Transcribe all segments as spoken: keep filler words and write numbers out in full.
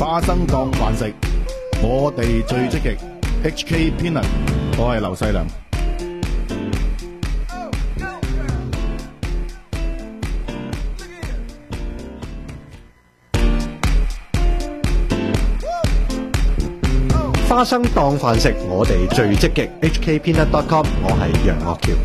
花生當飯食，我哋最積極。H K Peanut， 我係劉細良。 花生當飯食，我哋最積極。H K Peanut dot com， 我係楊岳橋。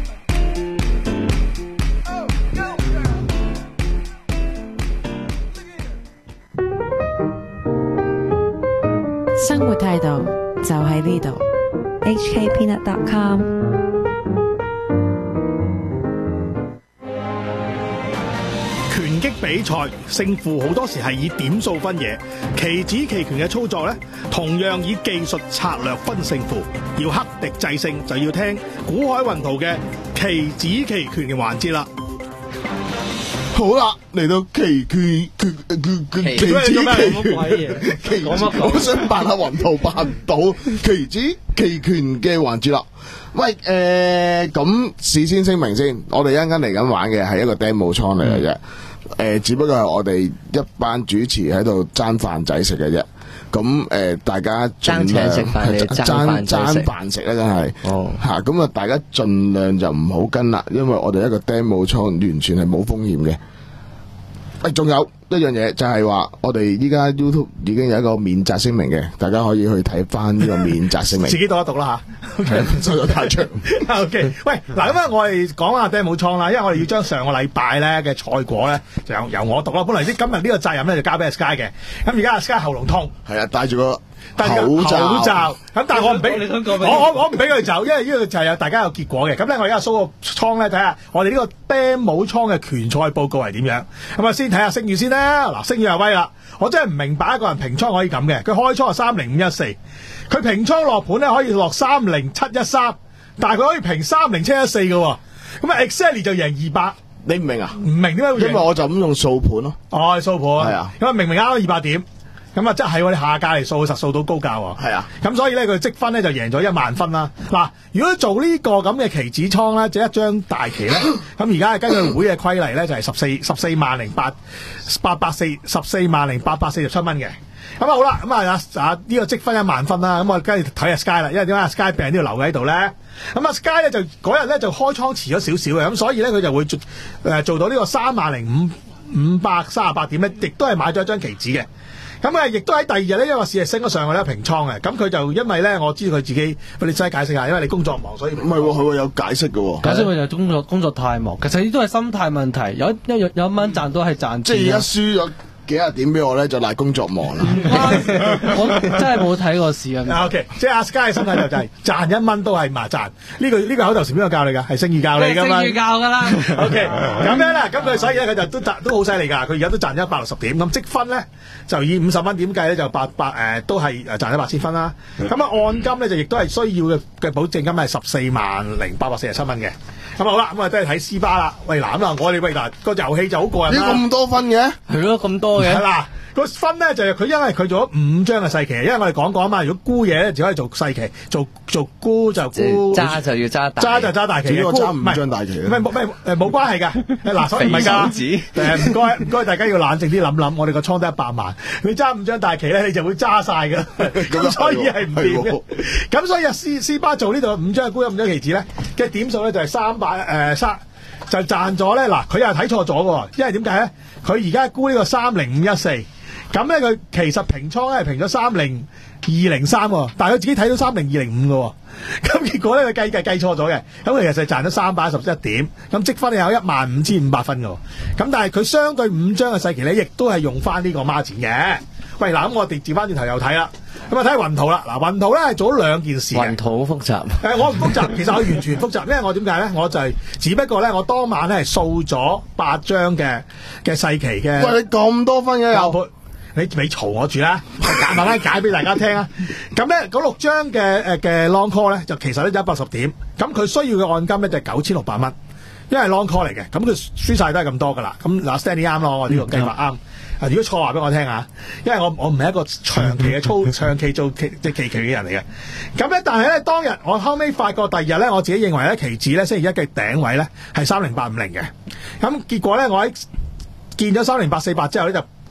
生活態度就喺呢度。 H K Peanut dot com。 拳擊比賽勝負好多時係以點數分野，棋子棋拳嘅操作咧，同樣以技術策略分勝負。要克敵制勝，就要聽古海雲圖嘅棋子棋拳嘅環節啦。 好啦，嚟到棋拳拳拳棋子棋拳，我想扮下雲圖扮唔到棋子棋拳嘅環節啦。喂，誒，咁事先聲明先，我哋一陣間嚟緊玩嘅係一個 demo 倉嚟嘅啫。誒，只不過係我哋一班主持喺度爭飯仔食嘅啫。咁誒，大家爭請食飯你爭爭飯食咧，真係吓。咁啊，大家盡量就唔好跟啦，因為我哋一個 demo 倉完全係冇風險嘅。誒，仲有一樣嘢就係話，我哋依家 YouTube 已經有一個免責聲明嘅，大家可以去睇翻呢個免責聲明。 自己讀一讀啦吓， 收咗太長。 OK， 喂，嗱咁啊，我哋講下 demo 倉啦，因為我哋要將上個禮拜咧嘅賽果咧，就由由我讀啦。本來啲今日呢個責任咧就交俾阿 Sky 嘅，咁而家阿 Sky 喉嚨痛， 係啊，戴住個戴住口罩，咁但係我唔俾，我我我唔俾佢走，因為呢個就係有大家有結果嘅。咁咧我而家 show 個倉咧，睇下我哋呢個 demo 倉嘅拳賽報告係點樣。咁啊先睇下聲譽先啦。嗱，聲譽係威啦，我真係唔明白一個人平倉可以咁嘅。佢開倉係三零五一四，佢平倉落盤咧可以落三零七一三，但係佢可以平三零七一四嘅。咁啊 exactly 就贏二百。 你唔明啊？ 唔明點解會贏？ 因為我就咁用掃盤咯。 哦，掃盤係啊。 咁啊明明啱咗二百點。咁啊，即係我哋下價嚟掃，實掃到高價喎。 係啊， 咁所以咧，佢積分咧就贏咗一萬分啦。嗱，如果做呢個咁嘅棋子倉咧，即係一張大棋咧，咁而家係根據會嘅規例咧，就係十四十四萬零八八百四十四萬零八百四十七蚊嘅。咁啊好啦，咁啊啊呢個積分一萬分啦。咁我梗係睇下 Sky 啦，因為點解阿 Sky 病都要留喺度咧？咁阿 Sky 咧就嗰日咧就開倉遲咗少少嘅，咁所以咧佢就會做誒做到呢個三萬零五五百三十八點咧，亦都係買咗一張棋子嘅。咁啊，亦都喺第二日咧，因為市係升咗上去咧，平倉嘅。咁佢就因為咧，我知道佢自己，你真係解釋下，因為你工作忙，所以唔係喎，佢有解釋嘅喎。 解釋佢就工作工作太忙，其實呢都係心態問題。有一有有一蚊賺都係賺錢。 即係而家輸咗幾廿點俾我咧，就賴工作忙啦。 我真係冇睇過市啊。 OK， 即係阿 Sky 嘅心態就係賺一蚊都係麻賺。呢個呢個口頭禪邊個教你㗎？係聲譽教你㗎嘛？ 聲譽教㗎啦。 OK， 咁樣啦，咁佢所以咧佢就都賺都好犀利㗎。佢而家都賺一百六十點，咁積分咧就以五十蚊點計咧就八百誒都係誒賺咗八千分啦。咁啊按金咧就亦都係需要嘅嘅保證金係十四萬零八百四十七蚊嘅。咁好啦，咁啊都係睇斯巴啦。喂嗱咁啊，我哋喂嗱個遊戲就好過癮啦。 咁多分嘅？ 係咯，咁多嘅。 嗱個分咧就係佢因為佢做咗五張嘅細棋，因為我哋講過啊嘛，如果沽嘢咧只可以做細棋，做做沽就沽， 揸就要揸大， 揸就揸大棋嘅， 揸五張大棋。 唔係冇咩誒冇關係㗎。嗱手唔係㗎，誒唔該唔該大家要冷靜啲諗諗，我哋個倉得一百萬，你揸五張大棋咧你就會揸晒㗎，咁所以係唔掂嘅。咁所以啊斯斯巴做呢度五張沽咗五張棋子咧嘅點數咧就係三百誒三。就賺咗咧，嗱佢又睇錯咗喎，因為點解咧？佢而家沽呢個三零五一四，咁咧佢其實平倉咧係平咗三零二零三，但係佢自己睇到三零二零五嘅，咁結果咧佢計計計錯咗嘅，咁佢其實賺咗三百一十一點，咁積分有一萬五千五百分嘅，咁但係佢相對五張嘅細期咧，亦都係用翻呢個孖展嘅。喂，嗱咁我哋調翻轉頭又睇啦，咁啊睇雲圖啦，嗱雲圖咧係做咗兩件事嘅。 雲圖好複雜。 誒，我唔複雜，其實我完全複雜，因為我點解咧？我就係、是、只不過咧，我當晚咧係掃咗八張嘅嘅細期嘅。 喂，你咁多分嘅又？ 你你嘈我住啦，慢慢解俾大家聽啊！咁咧嗰六張嘅誒嘅 long call 咧，就其實咧就一百十點，咁佢需要嘅按金咧就係九千六百蚊，因為 long call 嚟嘅，咁佢輸晒都係咁多噶啦。咁嗱 Stanley 啱咯，我呢個計法啱。啊！如果錯話俾我聽啊，因為我我唔係一個長期嘅操長期做期即係期權嘅人嚟嘅。咁咧，但係咧當日我後尾發覺第二日咧，我自己認為咧期指咧星期一嘅頂位咧係三零八五零嘅。咁結果咧，我喺見咗三零八四八之後咧就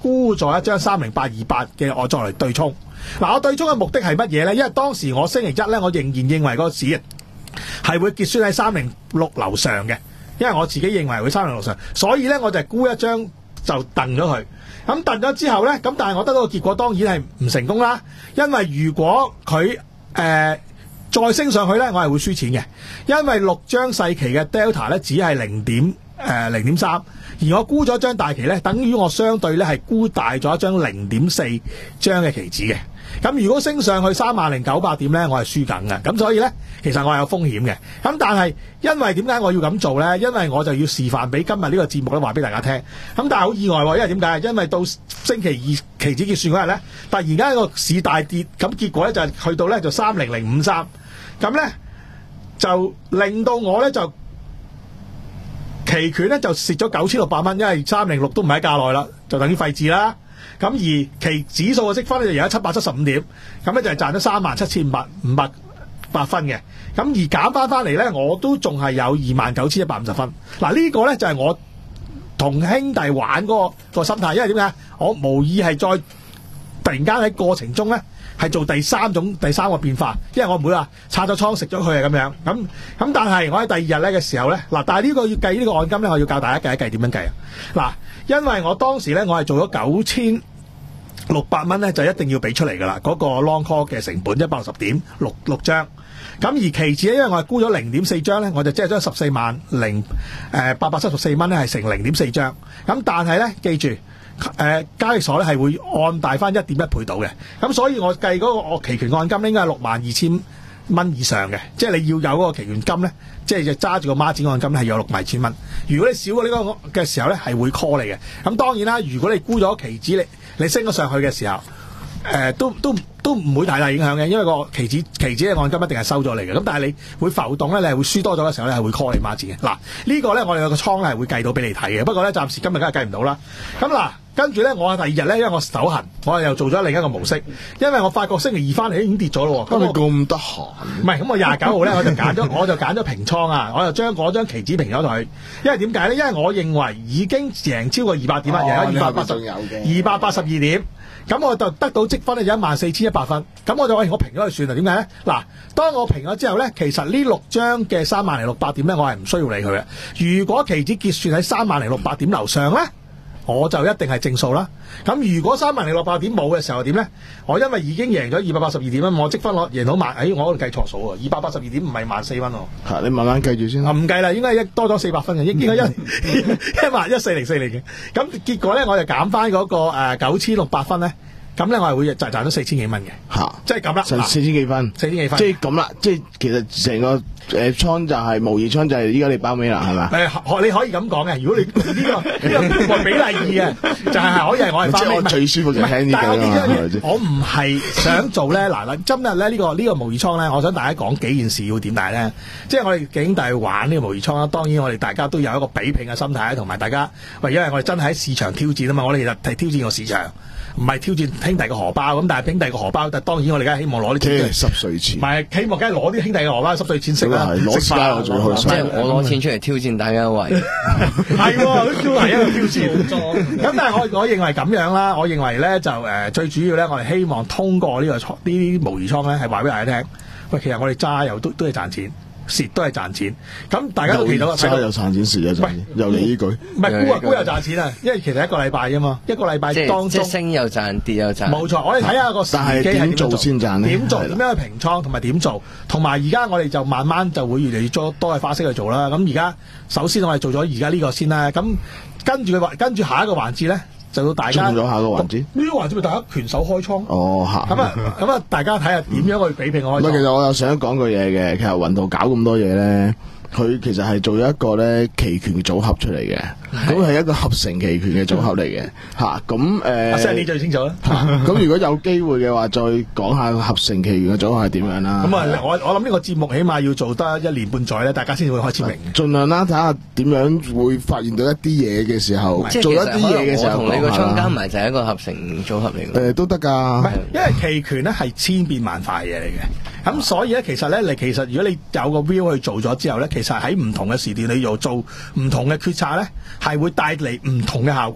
沽咗一張三零八二八嘅我作嚟對沖。嗱，我對沖嘅目的係乜嘢咧？因為當時我星期一咧，我仍然認為個市係會結算喺三零六樓上嘅，因為我自己認為會三零六上，所以咧我就係沽一張就掟咗佢。咁掟咗之後咧，咁但係我得到個結果當然係唔成功啦，因為如果佢誒、呃、再升上去咧，我係會輸錢嘅，因為六張細期嘅 Delta 咧只係零點誒零點三，而我沽咗張大期咧，等於我相對咧係沽大咗一張零點四張嘅期指嘅。咁如果升上去三萬零九百點咧，我係輸緊嘅。咁所以咧，其實我係有風險嘅。咁但係因為點解我要咁做咧？因為我就要示範俾今日呢個節目咧話俾大家聽。咁但係好意外喎，因為點解？因為到星期二期指結算嗰日咧，突然間個市大跌，咁結果咧就係去到咧就三零零五三，咁咧就令到我咧就期權咧就蝕咗九千六百蚊，因為三零六都唔喺價內啦，就等於廢紙啦。咁而期指數嘅積分咧就而家七百七十五點，咁咧就係賺咗三萬七千五百五百八分嘅。咁而減翻翻嚟咧，我都仲係有二萬九千一百五十分。嗱、這個、呢個咧就係、是、我同兄弟玩嗰、那個、那個心態，因為點解？我無意係再突然間喺過程中咧係做第三種第三個變化，因為我唔會話拆咗倉食咗佢啊咁樣。咁咁但係我喺第二日咧嘅時候咧，嗱，但係呢個要計呢個按金咧，我要教大家計一計點樣計啊。嗱。因為我當時咧，我係做咗九千六百蚊咧，就一定要俾出嚟噶啦。嗰、那個 long call 嘅成本一百六十點六六張。咁而期指咧，因為我係沽咗零點四張咧，我就即係將十四萬零誒八百七十四蚊咧係成零點四張。咁但係咧，記住誒、呃、交易所咧係會按大翻一點一倍到嘅。咁所以我計嗰個我期權按金咧應該係六萬二千蚊以上嘅，即係你要有嗰個期權金咧，即係就揸住個孖展按金咧係有六萬二千蚊。如果你少過呢個嘅時候咧，係會 call 你嘅。咁當然啦，如果你沽咗期指，你你升咗上去嘅時候，誒、呃、都都都唔會太大影響嘅，因為個期指期指嘅按金一定係收咗你嘅。咁但係你會浮動咧，你係會輸多咗嘅時候咧，係會 call 你孖展嘅。嗱，這個、呢個咧我哋有個倉咧係會計到俾你睇嘅。不過咧暫時今日梗係計唔到啦。咁嗱。跟住咧，我第二日咧，因為我手痕，我又做咗另一個模式，因為我發覺星期二翻嚟已經跌咗咯。 咁你咁得閒？ 唔係，咁我廿九號咧，我就揀咗，我就揀咗平倉啊！我就將嗰張期指平咗佢，因為點解咧？因為我認為已經贏超過二百點啦，贏咗二百八十，二百八十二點，咁我就得到積分咧有一萬四千一百分，咁我就喂我平咗佢算啦。點解咧？嗱，當我平咗之後咧，其實呢六張嘅三萬零六百點咧，我係唔需要理佢嘅。如果期指結算喺三萬零六百點樓上咧，我就一定係正數啦。咁如果三萬零六百點冇嘅時候點咧？我因為已經贏咗二百八十二點啦，我積分攞贏到萬，誒我嗰度計錯數喎，二百八十二點唔係萬四分喎。 嚇，你慢慢計住先。 啊唔計啦，應該一多咗四百分嘅，應該一一萬一四零四嚟嘅。咁結果咧，我就減翻嗰個誒九千六百分咧。咁咧，我係會賺賺咗四千幾蚊嘅，嚇，即係咁啦， 四千幾分， 四千幾分， 即係咁啦，即係其實成個誒倉就係模擬倉，就係依家你包尾啦，係咪？ 誒，你可以咁講嘅。如果你呢個呢個個比例二嘅，就係可以係我係包尾。即係我最舒服就聽呢句啦。我唔係想做咧，嗱嗱，今日咧呢個呢個模擬倉咧，我想大家講幾件事要點大咧。即係我哋兄弟玩呢個模擬倉啦，當然我哋大家都有一個比拼嘅心態，同埋大家喂，因為我哋真係喺市場挑戰啊嘛，我哋其實係挑戰個市場。唔係挑戰兄弟嘅荷包，咁但係兄弟嘅荷包，但係當然我哋梗係希望攞啲錢濕碎錢， 唔係希望梗係攞啲兄弟嘅荷包濕碎錢食啦， 攞私家我最開心， 即係我攞錢出嚟挑戰大家位， 係喎，都係一個挑戰。咁但係我我認為咁樣啦，我認為咧就誒、呃、最主要咧，我哋希望通過呢、呢個倉呢啲模擬倉咧，係話俾大家聽，喂，其實我哋揸又都都係賺錢。蝕都係賺錢，咁大家都見到啦。 揸又賺錢，蝕又賺錢，又嚟呢句。 唔係沽啊沽又賺錢啊，因為其實一個禮拜啫嘛，一個禮拜當中即係升又賺，跌又賺。 冇錯，我哋睇下個時機係點做先賺咧？ 點做？點樣去平倉同埋點做？同埋而家我哋就慢慢就會越嚟越多多嘅花式去做啦。咁而家首先我哋做咗而家呢個先啦。咁跟住嘅跟住下一個環節咧。就到大家咗下個環節， 呢個環節咪大家拳手開倉哦嚇， 咁啊咁啊，大家睇下點樣去比拼開倉。 唔係，其實我又想講句嘢嘅，其實雲圖搞咁多嘢咧，佢其實係做咗一個咧期權組合出嚟嘅，咁係一個合成期權嘅組合嚟嘅嚇。咁誒， 阿 Sir 你最清楚啦。 咁如果有機會嘅話，再講下合成期權嘅組合係點樣啦。 咁啊，我我諗呢個節目起碼要做得一年半載咧，大家先會開始明。 盡量啦，睇下點樣會發現到一啲嘢嘅時候，做一啲嘢嘅時候， 我同你個倉加埋就係一個合成組合嚟嘅。 誒，都得㗎。 唔係，因為期權咧係千變萬化嘅嘢嚟嘅，咁所以咧其實咧，你其實如果你有個 view 去做咗之後咧，其實喺唔同嘅時段你又做唔同嘅決策咧，係會帶嚟唔同嘅效果。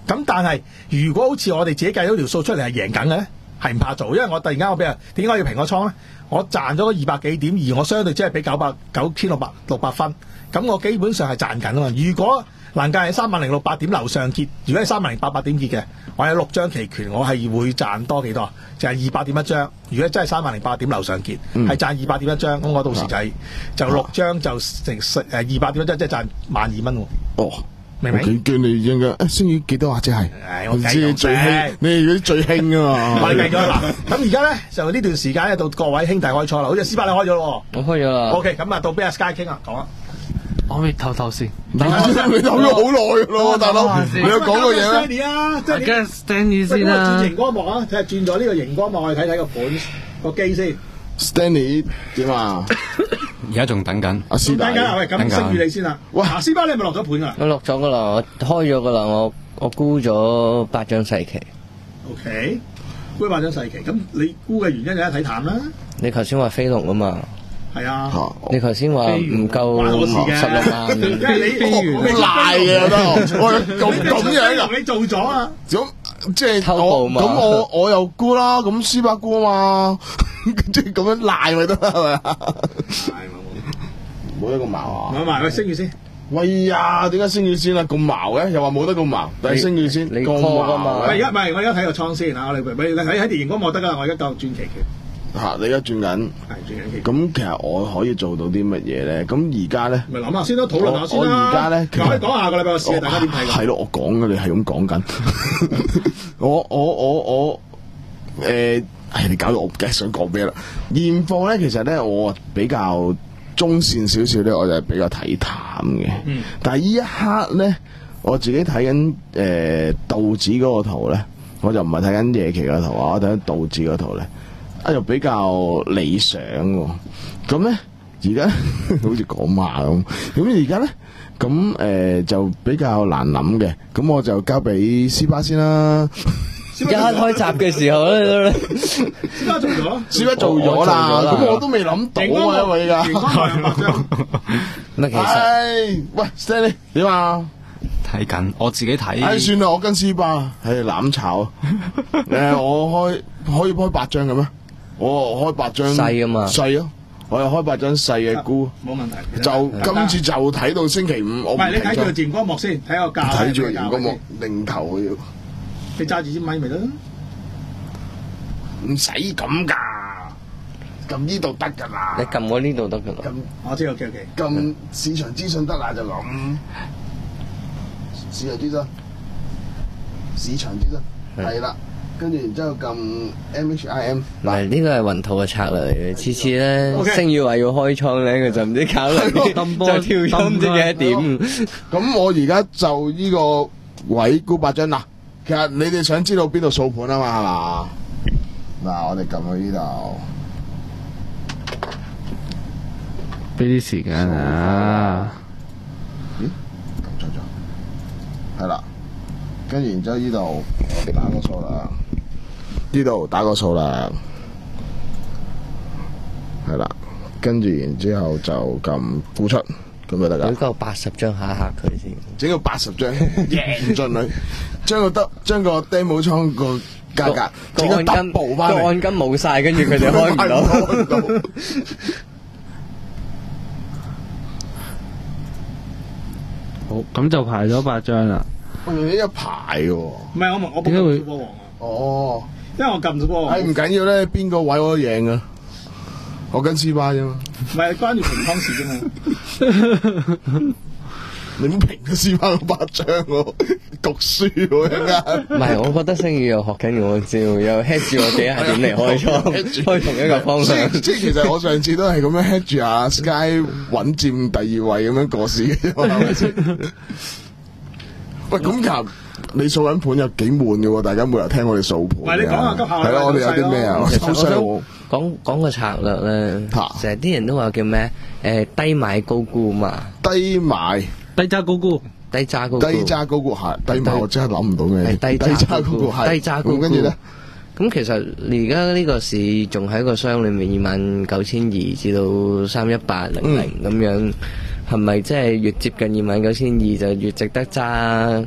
咁但係如果好似我哋自己計咗條數出嚟係贏緊嘅咧，係唔怕做，因為我突然間我俾人點解要平個倉咧？我賺咗二百幾點，而我相對只係俾九百九千六百六百分，咁我基本上係賺緊啊嘛。如果欄價係三萬零六百點樓上結，如果係三萬零八百點結嘅，我有六張期權，我係會賺多幾多？就係二百點一張。如果真係三萬零八百點樓上結，係、嗯、賺二百點一張，咁我到時就係、是、就六張就成誒二百點一張，即係賺萬二蚊喎。哦。明唔明？ 叫你應該誒，星月幾多啊？即係， 我知最興，你哋嗰啲最興啊嘛。 我哋計咗嗱，咁而家咧就呢段時間咧到各位兄弟開倉啦，好似斯巴你開咗咯。 我開咗啦。OK， 咁啊到俾阿 Sky 傾啊，講啊。 我未唞唞先。 你唞咗好耐咯，大佬。你有講過嘢咩？啊，即係 Stanley 先啦。 轉熒光幕啊，睇下轉咗呢個熒光幕，我哋睇睇個盤個機先。 Stanley 點啊？ 而家仲等緊， 阿斯巴，喂，咁星宇你先啦。喂，阿斯巴你係咪落咗盤噶？ 我落咗噶啦，我開咗噶啦，我我沽咗八張細期。 O K， 沽八張細期，咁你沽嘅原因就係睇淡啦。 你頭先話飛龍啊嘛。係啊。你頭先話唔夠十六萬， 因為你好賴嘅我都，我咁咁樣啊？ 你做咗啊？ 咁即係我咁我我又沽啦，咁斯巴沽啊嘛。即係咁樣賴咪得啦，係咪啊？冇得咁矛啊！ 冇埋，喂，星月先。 喂呀，點解星月先啊？咁矛嘅，又話冇得咁矛，但係星月先。 你錯㗎嘛？ 喂，而家唔係，我而家睇個倉先嚇，我哋喂，你睇喺電熒光幕得㗎啦，我而家夠轉期權。 嚇！你而家轉緊。係轉緊期。咁其實我可以做到啲乜嘢咧？咁而家咧。 咪諗下先咯，討論下先啦。 我而家咧， 可以講下個禮拜嘅事，大家點睇㗎？ 係咯，我講嘅，你係咁講緊。我我我我誒。唉、哎，你搞到我唔記得想講咩啦。現貨咧，其實咧我比較中線少少咧，我就係比較睇淡嘅。嗯。但係呢一刻咧，我自己睇緊誒道指嗰個圖咧，我就唔係睇緊夜期個圖啊，我睇緊道指嗰圖咧，啊又比較理想喎。咁咧而家好似講馬咁，咁而家咧咁誒就比較難諗嘅。咁我就交俾斯巴先啦。 一開閘嘅時候咧， 斯巴做咗， 斯巴做咗啦，咁我都未諗到啊，因為而家， 乜其實？ 唉，喂 ，Stanley 點啊？ 睇緊，我自己睇。 唉，算啦，我跟斯巴，唉攬炒。誒，我開可以開八張嘅咩？我開八張細啊嘛， 細啊，我又開八張細嘅股， 冇問題。 就今次就睇到星期五，我唔係你睇住個熒光幕先，睇個價。 睇住個熒光幕，零頭要。 你揸住支咪咪得， 唔使咁噶，撳呢度得噶啦。 你撳我呢度得噶啦。 我知 OK OK。 撳市場資訊得啦就咁。市場資訊，市場資訊係啦，跟住然之後撳 M H I M。 嗱，呢個係雲圖嘅策略嚟嘅，次次咧星宇話要開倉咧，佢就唔知考慮就跳咗唔知幾多點。 咁我而家就呢個位沽八張啦。其實你哋想知道邊度掃盤啊嘛，係嘛？嗱，我哋撳去呢度， 俾啲時間啊！ 咦？撳錯咗，係啦。跟住然之後呢度，我哋打個數啦。呢度打個數啦，係啦。跟住然之後就撳付出。咁就得噶， 整夠八十張嚇嚇佢先， 整個八十張贏盡佢，將個得將個 demo 倉個價格整個 double 翻嚟， 個按金冇晒，跟住佢哋開唔到。 好，咁就排咗八張啦。 我用呢一排喎，唔係我我點解會波王啊？哦，因為我撳咗波王。 係唔緊要咧，邊個位我都贏啊！我跟斯巴啫嘛， 唔係關住平倉事啫嘛。 你唔平咗斯巴嗰八張喎，讀書喎一間。 唔係，我覺得星宇又學緊我招，又 head 住我幾廿點嚟開倉，開同一個方向。 即係其實我上次都係咁樣 head 住阿 Sky 穩佔第二位咁樣過市嘅，係咪先？喂，咁其實你掃緊盤有幾悶嘅喎？大家每日聽我哋掃盤。 唔係你講下急下。 係咯，我哋有啲咩啊？ 其實我想講講個策略咧，成日啲人都話叫咩？誒，低買高沽嘛。 低買低揸高沽， 低揸高沽。 低揸高沽係低買，我真係諗唔到咩。 低揸高沽係。低揸高沽。 跟住咧， 咁其實而家呢個市仲喺個箱裏面二萬九千二至到三一八零零咁樣，係咪即係越接近二萬九千二就越值得揸？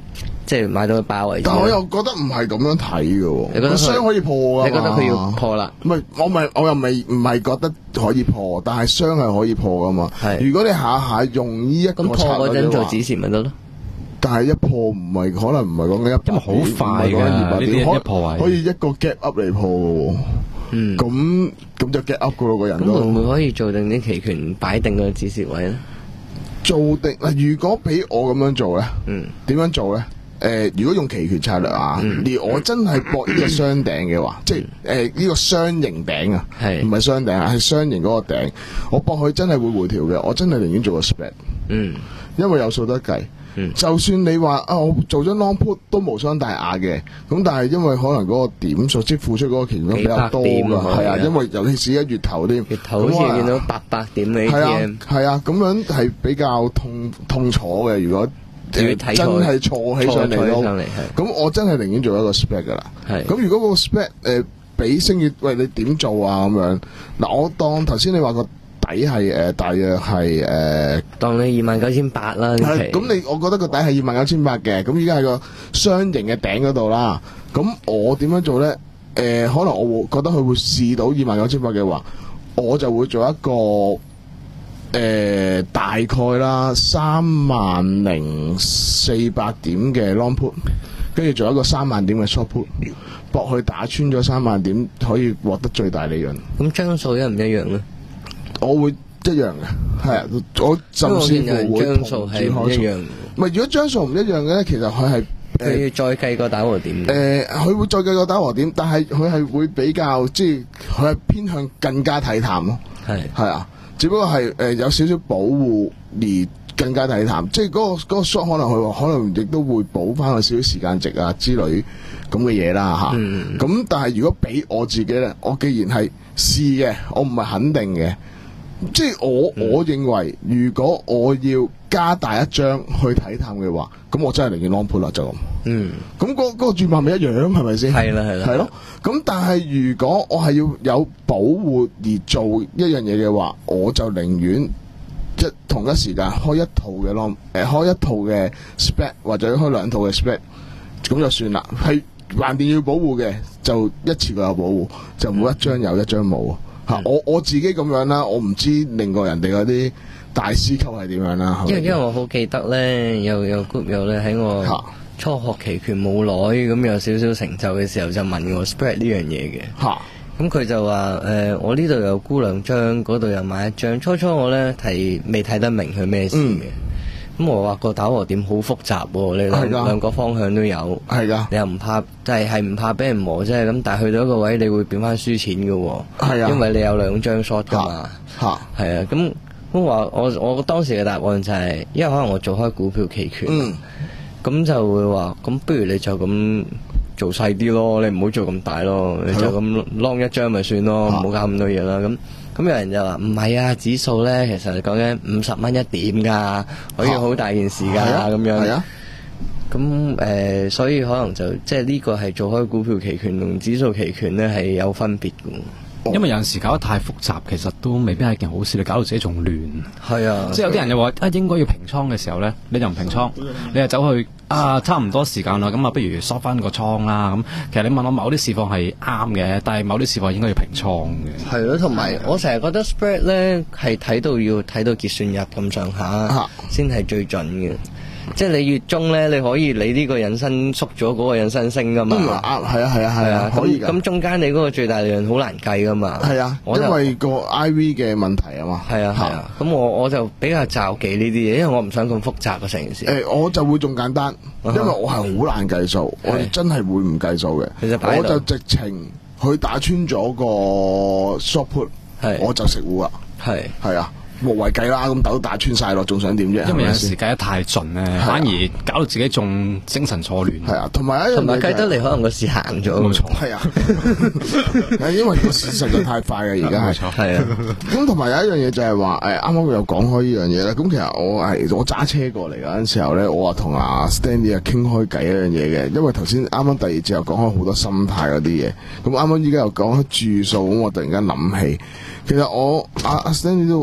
即係買到個包為止。 但我又覺得唔係咁樣睇嘅喎， 你覺得箱可以破㗎嘛？ 你覺得佢要破啦？ 唔係，我咪我又未唔係覺得可以破，但係箱係可以破㗎嘛。 係。 如果你下下用呢一個咁破嗰陣做指示咪得咯？ 但係一破唔係可能唔係講緊一百點， 因為好快㗎呢啲一破位，可以一個 gap up 嚟破嘅喎。 嗯， 咁咁就 get up 噶咯，個人都。 咁會唔會可以做定啲期權擺定個指示位咧？ 做定嗱，如果俾我咁樣做咧， 嗯， 點樣做咧？誒、呃，如果用期權策略啊， 嗯、 而我真係搏呢個雙頂嘅話，嗯、即係誒呢個雙形頂啊， 係唔係雙頂啊？係雙形嗰個頂，我搏佢真係會回調嘅，我真係寧願做個 spread， 嗯， 因為有數得計。 嗯、 就算你話啊，我做咗 long put 都無傷大雅嘅，咁但係因為可能嗰個點數即係付出嗰個期權比較多㗎，係啊，因為尤其是而家月頭添， 月頭好似見到八百點嘅 A T M， 係啊，咁樣係比較痛痛楚嘅。如果真係錯起上嚟咯，咁我真係寧願做一個 spread 㗎啦。 係咁如果個 spread 誒俾星月，喂你點做啊？咁樣嗱，我當頭先你話個底係誒大約係誒， 當你二萬九千八啦。 係咁你，我覺得個底係二萬九千八嘅，咁依家係個雙形嘅頂嗰度啦。咁我點樣做咧？誒、呃，可能我會覺得佢會試到二萬九千八嘅話，我就會做一個誒、呃、大概啦三萬零四百點嘅 long put， 跟住做一個三萬點嘅 short put， 搏去打穿咗三萬點，可以獲得最大利潤。 咁張數一唔一樣咧？ 我會一樣嘅，係啊，我甚至乎會張數係唔一樣。 唔係，如果張數唔一樣嘅咧，其實佢係佢要再計個打和點。 誒、呃，佢會再計個打和點，但係佢係會比較，即係佢係偏向更加睇淡咯。 係係啊，只不過係誒、呃、有少少保護而更加睇淡，即係嗰、嗰個嗰、嗰個 short 可能佢可能亦都會補翻個少少時間值啊之類咁嘅嘢啦嚇。咁、嗯、但係如果俾我自己咧，我既然係試嘅，我唔係肯定嘅。即係我、嗯、我認為，如果我要加大一張去睇淡嘅話，咁我真係寧願 long put 啦，就咁。嗯。咁嗰嗰個轉碼咪一樣，係咪先？係啦，係啦。係咯。咁但係如果我係要有保護而做一樣嘢嘅話，我就寧願一同一時間開一套嘅 long，誒、呃、開一套嘅 spread 或者開兩套嘅 spread，咁就算啦。係橫掂要保護嘅，就一次過有保護，就冇一張有一張冇。嗯、我我自己咁樣啦，我唔知另外人哋嗰啲大師級係點樣啦。 因為因為我好記得咧，有有 group 友咧喺我初學期權冇耐，咁有少少成就嘅時候就問我 spread 呢樣嘢嘅。嚇！咁佢就話誒、呃，我呢度有沽兩張，嗰度又買一張。初初我咧睇未睇得明佢咩事嘅。咁、嗯、我話個打和點好複雜喎，你兩兩個方向都有，係噶，你又唔怕，就係係唔怕俾人磨啫。咁但係去到一個位，你會變翻輸錢嘅喎，係啊，因為你有兩張 short 噶嘛，嚇，係啊。咁咁話我我當時嘅答案就係、是，因為可能我做開股票期權，咁、嗯、就會話，咁不如你就咁做細啲咯，你唔好做咁大咯，你就咁 long 一張咪算咯，唔好搞咁多嘢啦。咁咁有人就話唔係啊，指數咧其實講緊五十蚊一點㗎，可以好大件事㗎咁樣。係啊。咁誒、呃，所以可能就即係呢個係做開股票期權同指數期權咧係有分別嘅。 因為有陣時搞得太複雜，其實都未必係一件好事，你搞到自己仲亂。係啊，即係有啲人又話啊，應該要平倉嘅時候咧，你就唔平倉，你就走去啊，差唔多時間啦，咁啊，不如縮翻個倉啦。咁其實你問我某啲市況係啱嘅，但係某啲市況應該要平倉嘅。係咯，同埋我成日覺得 spread 咧係睇到要睇到結算日咁上下先係最準嘅。即係你月中咧，你可以你呢個引申縮咗，嗰個引申升噶嘛？啱、嗯，係啊，係啊，係啊，可以。咁中間你嗰個最大利潤好難計噶嘛？係啊，因為個 I V 嘅問題啊嘛。係啊，係啊。咁我我就比較罩忌呢啲嘢，因為我唔想咁複雜嘅成件事。誒、欸，我就會仲簡單，因為我係好難計數，我真係會唔計數嘅。其實我就直情佢打穿咗個 short put，我就食糊啦。係係啊。無謂計啦，咁豆打穿晒咯，仲想點啫？因為有時計得太盡咧，反而搞到自己仲精神錯亂。係啊，同埋一同埋計得嚟，可能個市行咗。冇錯，係啊，係因為個市實在太快嘅，而家係。係啊，咁同埋有一樣嘢就係話，誒，啱啱又講開呢樣嘢咧。咁其實我係我揸車過嚟嗰陣時候咧，我話同阿 Stanley 啊傾開偈一樣嘢嘅，因為頭先啱啱第二節又講開好多心態嗰啲嘢，咁啱啱依家又講開注數，咁我突然間諗起，其實我阿阿 Stanley 都誒。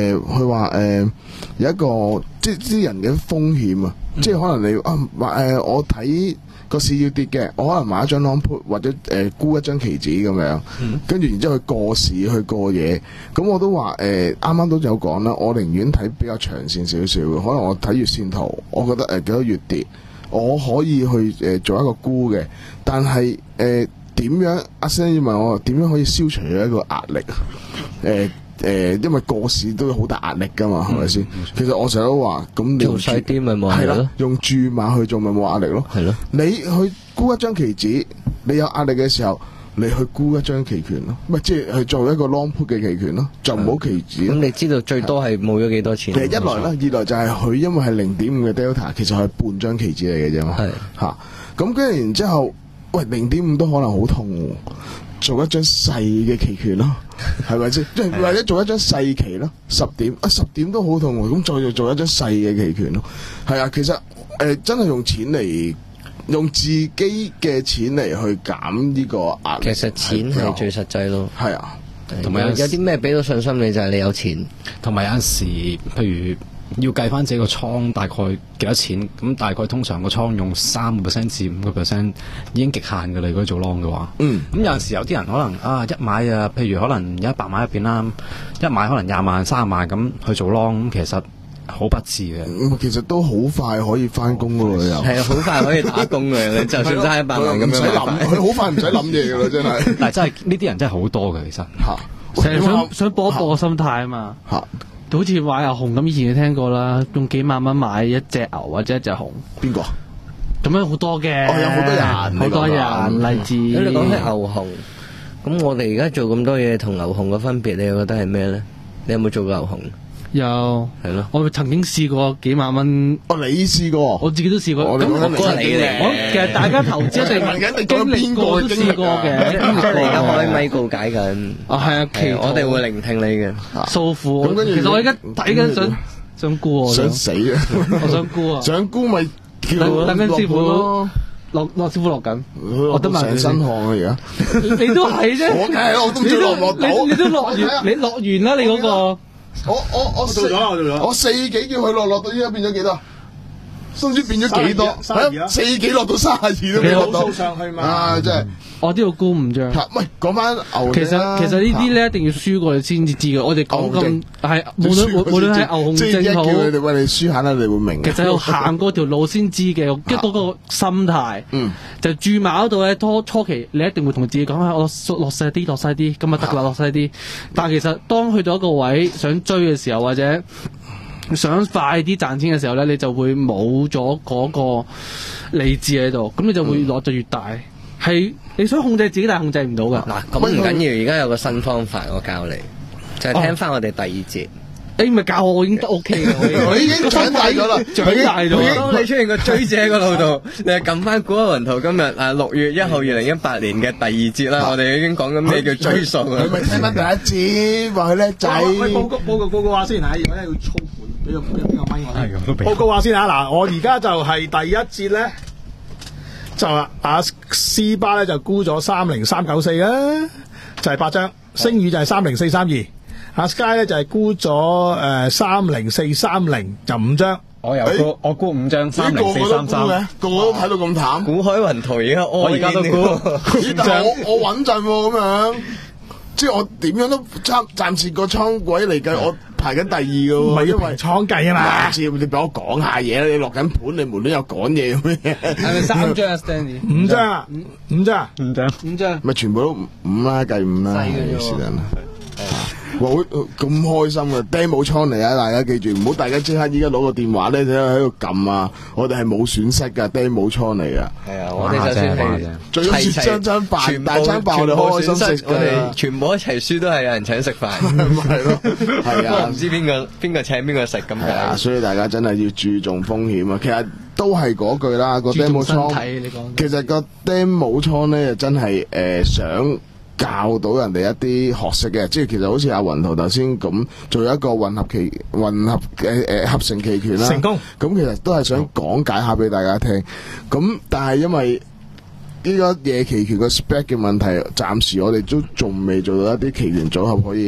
誒，佢話誒有一個即係啲人嘅風險啊，嗯、即係可能你啊話誒，我睇個市要跌嘅，我可能買一張 long put 或者誒、呃、沽一張期指咁樣，跟住、嗯、然之後去過市去過夜，咁我都話誒啱啱都有講啦，我寧願睇比較長線少少嘅，可能我睇月線圖，我覺得誒幾多月跌，我可以去誒、呃、做一個沽嘅，但係誒點樣？阿 Sir 要問我點樣可以消除一個壓力啊？誒、呃。誒、呃，因為個市都好大壓力噶嘛，係咪先？其實我成日都話，咁你做細啲咪冇壓力咯， 用注碼去做咪冇壓力咯。係咯，你去沽一張期指，你有壓力嘅時候，你去沽一張期權咯，咪即係去做一個 long put 嘅期權咯，就唔好期指。咁你知道最多係冇咗幾多錢？ 其實一來啦，二來就係佢因為係零點五嘅 delta，其實係半張期指嚟嘅啫嘛。係吓，咁跟住然之後，喂，零點五都可能好痛喎。做一張細嘅期權咯，係咪先？即係或者做一張細期咯，十點啊，十點都好痛喎。咁再做做一張細嘅期權咯，係啊。其實誒、呃，真係用錢嚟，用自己嘅錢嚟去減呢個壓力。 其實錢係最實際咯。 係啊， 同埋有啲咩俾到信心你就係你有錢。 同埋有陣時，譬如要計翻自己個倉大概幾多錢，咁大概通常個倉用三個 percent 至五個 percent 已經極限㗎啦。如果做 long 嘅話，嗯，咁有陣時有啲人可能啊一買啊，譬如可能有一百萬入邊啦，一買可能廿萬、三十萬咁去做 long，咁其實好不智嘅。 咁其實都好快可以翻工㗎喎，又係啊，好快可以打工嘅，你就算揸一百萬咁樣，唔使諗，佢好快唔使諗嘢㗎啦，真係。 但係真係呢啲人真係好多嘅，其實嚇，成日想想搏一搏個心態啊嘛嚇。好似買牛熊咁，以前你聽過啦，用幾萬蚊買一隻牛或者一隻熊。 邊個？ 咁樣好多嘅。 哦，有好多人， 好多人例子。 你講起牛熊，咁我哋而家做咁多嘢，同牛熊嘅分別，你又覺得係咩咧？你有冇做過牛熊？ 有係咯， 我曾經試過幾萬蚊。 哦，你試過？ 我自己都試過。 咁我覺得你嚟。 其實大家投資一定經歷過都試過嘅。 即係你而家開咪告解緊。 啊，係啊，其我哋會聆聽你嘅訴苦。咁跟住，其實我而家睇緊想想沽啊， 想死啊！ 我想沽啊！ 想沽咪叫等緊師傅咯。落落師傅落緊，我得成身汗啊！而家你都係啫。 我梗係我都唔知落唔落到。 你都落完，你落完啦！你嗰個。 我我我做咗啦，我做咗。我四幾叫佢落落到依家變咗幾多？都唔知變咗幾多？係啊，四幾落到三十二都未落到。上去嘛？啊，真係。 我都要沽五張。 喂，講翻牛。 其實其實呢啲咧一定要輸過你先至知嘅。我哋講咁係無論無論係牛熊證好， 叫你哋喂你輸下啦，你會明。 其實要行過條路先知嘅，即係嗰個心態。嗯。就注碼嗰度咧，初初期你一定會同自己講下，我落細啲，落細啲，咁啊得啦，落細啲。但係其實當去到一個位想追嘅時候，或者想快啲賺錢嘅時候咧，你就會冇咗嗰個理智喺度，咁你就會落得越大。係、嗯、你想控制自己，但係控制唔到噶。 嗱，咁唔緊要，而家有個新方法，我教你，就係、是、聽翻我哋第二節。 哦、你咪教我，我已經得 OK 嘅， 我已經長大咗啦， 長大咗。 當你出現個追者嗰度度，你係撳翻古海雲圖今日啊六月一號二零一八年嘅第二節啦，我哋已經講緊咩叫追數啊？ 佢咪聽翻第一節，話佢叻仔。 喂，報告報告報告話先嚇，而家要操盤，俾個俾個咪我先。報告話先嚇，嗱，我而家就係第一節咧，就阿斯巴咧就沽咗三零三九四啦，就係八張，星宇就係三零四三二。阿 Sky 咧就係沽咗誒三零四三零就五張， 我又沽我沽五張三零四三三， 個個都睇到咁淡。 古海雲圖而家我而家都沽， 但係我我穩陣喎咁樣，即係我點樣都暫暫時個倉位嚟計，我排緊第二嘅喎。 唔係因為倉計啊嘛， 你俾我講下嘢啦，你落緊盤，你無端又講嘢咩？ 係咪三張啊 Stanley？ 五張啊，五張啊， 五張， 五張， 咪全部都五啦，計五啦，是但啦。哇！咁開心嘅 demo 倉嚟啊！大家記住，唔好大家即刻依家攞個電話咧，喺度喺度撳啊！我哋係冇損失噶 demo 倉嚟噶。 係啊，我哋就算係最好張張飯大餐爆，我哋開開心食。 我哋全部一齊輸都係有人請食飯， 係咯，係啊， 唔知邊個邊個請邊個食咁係啊，所以大家真係要注重風險啊！其實都係嗰句啦，個 demo 倉，其實個 demo 倉咧，真係誒想教到人哋一啲學識嘅，即係其實好似阿雲圖頭先咁做一個混合期混合誒誒、呃、合成期權啦， 成功。 咁其實都係想講解下俾大家聽。咁但係因為呢個夜期權個 spec 嘅問題，暫時我哋都仲未做到一啲期權組合可以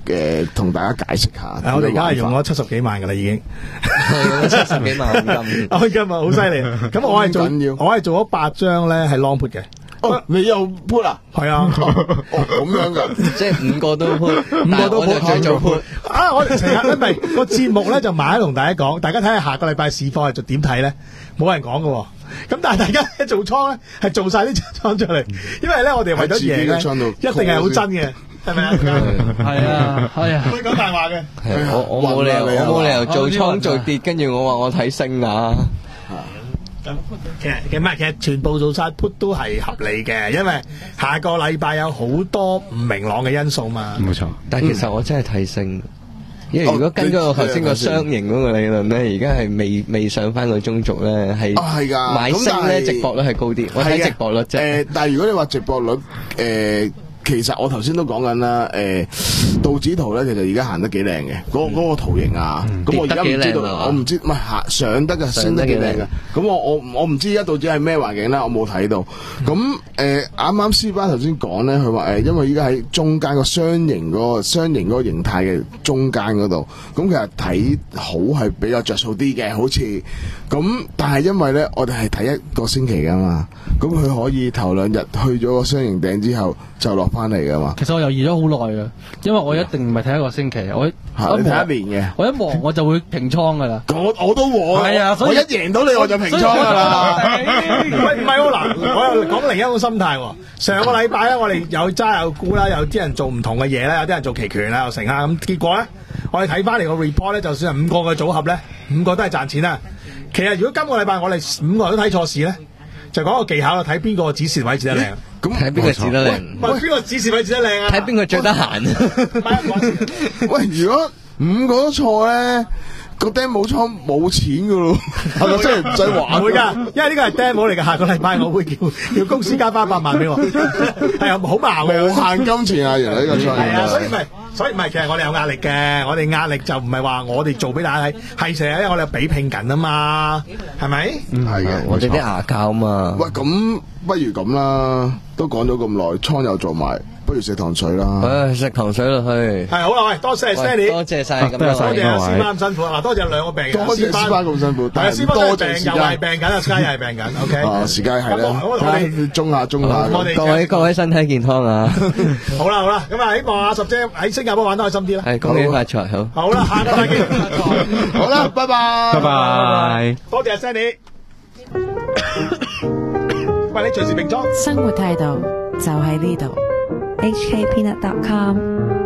誒同大家解釋下。 我哋而家係用咗七十幾萬㗎啦，已經係七十幾萬按金， 按金啊，好犀利！咁我係做我係做咗八張咧，係 long put 嘅。 哦，你又 put 啊？ 係啊， 哦咁樣噶， 即係五個都 put， 五個都 put， 最早 put。 啊，我哋成日因為個節目咧就埋喺同大家講，大家睇下下個禮拜市況係做點睇咧，冇人講㗎。咁但係大家一做倉咧係做晒啲倉出嚟，因為咧我哋為咗贏咧，一定係好真嘅。係咪啊？ 係啊，係啊， 唔會講大話嘅。 我我冇理由，我冇理由做倉做跌，跟住我話我睇升啊。 咁其實其實其實全部做晒 put 都係合理嘅，因為下個禮拜有好多唔明朗嘅因素嘛。 冇錯， 但係其實我真係睇升。因為如果跟咗我頭先個雙型嗰個理論咧，而家係未未上翻個中軸咧，係係㗎買升咧直播率係高啲。我睇直播率啫。 誒，但係如果你話直播率誒。其實我頭先都講緊啦，誒道指圖咧，其實而家行得幾靚嘅，嗰嗰個圖形啊，咁我而家唔知道，我唔知唔係行上得嘅，升得幾靚嘅，咁我我我唔知而家道指係咩環境咧，我冇睇到。咁誒啱啱斯巴頭先講咧，佢話誒因為依家喺中間個雙形嗰個雙形嗰個形態嘅中間嗰度，咁其實睇好係比較着數啲嘅，好似咁，但係因為咧我哋係睇一個星期噶嘛，咁佢可以頭兩日去咗個雙形頂之後就落翻嚟噶嘛？ 其實我猶豫咗好耐噶，因為我一定唔係睇一個星期，我我睇一年嘅， 我一望我就會平倉噶啦。 我我都和係啊， 我一贏到你我就平倉噶啦。 喂，唔係喎嗱，我又講另一種心態喎。上個禮拜咧，我哋有揸有沽啦，有啲人做唔同嘅嘢啦，有啲人做期權啦，又成啦。咁結果咧，我哋睇翻嚟個 report 咧，就算係五個嘅組合咧，五個都係賺錢啦。其實如果今個禮拜我哋五個人都睇錯市咧，就講個技巧啦，睇邊個指示位置得靚。 咁睇邊個指得靚？ 喂，邊個指示位置得靚啊？ 睇邊個最得閒。 喂，如果五個都錯咧，個 demo 倉冇錢噶咯，係咪真係唔使玩？ 唔會噶，因為呢個係 demo 嚟嘅。下個禮拜我會叫叫公司加翻百萬俾我，係啊，好矛嘅， 無限金錢啊！原來呢個創業係啊，所以唔係，所以唔係，其實我哋有壓力嘅。我哋壓力就唔係話我哋做俾大家睇，係成日因為我哋比拼緊啊嘛，係咪？ 嗯，係嘅， 我哋啲牙膠嘛。 喂，咁不如咁啦，都講咗咁耐，倉又做埋。不如食糖水啦！ 唉，食糖水落去。 係好啦，喂，多謝 Stanley， 多謝晒，咁多謝阿斯班咁辛苦。嗱，多謝兩個病人， 多謝斯班咁辛苦。 係啊，斯班都係病，又係病緊，阿 Sky 又係病緊。OK， 啊，時間係啦，我哋中下中下。 各位各位身體健康啊！ 好啦好啦，咁啊，希望阿十姐喺新加坡玩得開心啲啦。 係，恭喜發財好。 好啦，下個再見。 好啦，拜拜， 拜拜。 多謝 Stanley。喂，你隨時並裝。 生活態度就喺呢度。 H K Peanut dot com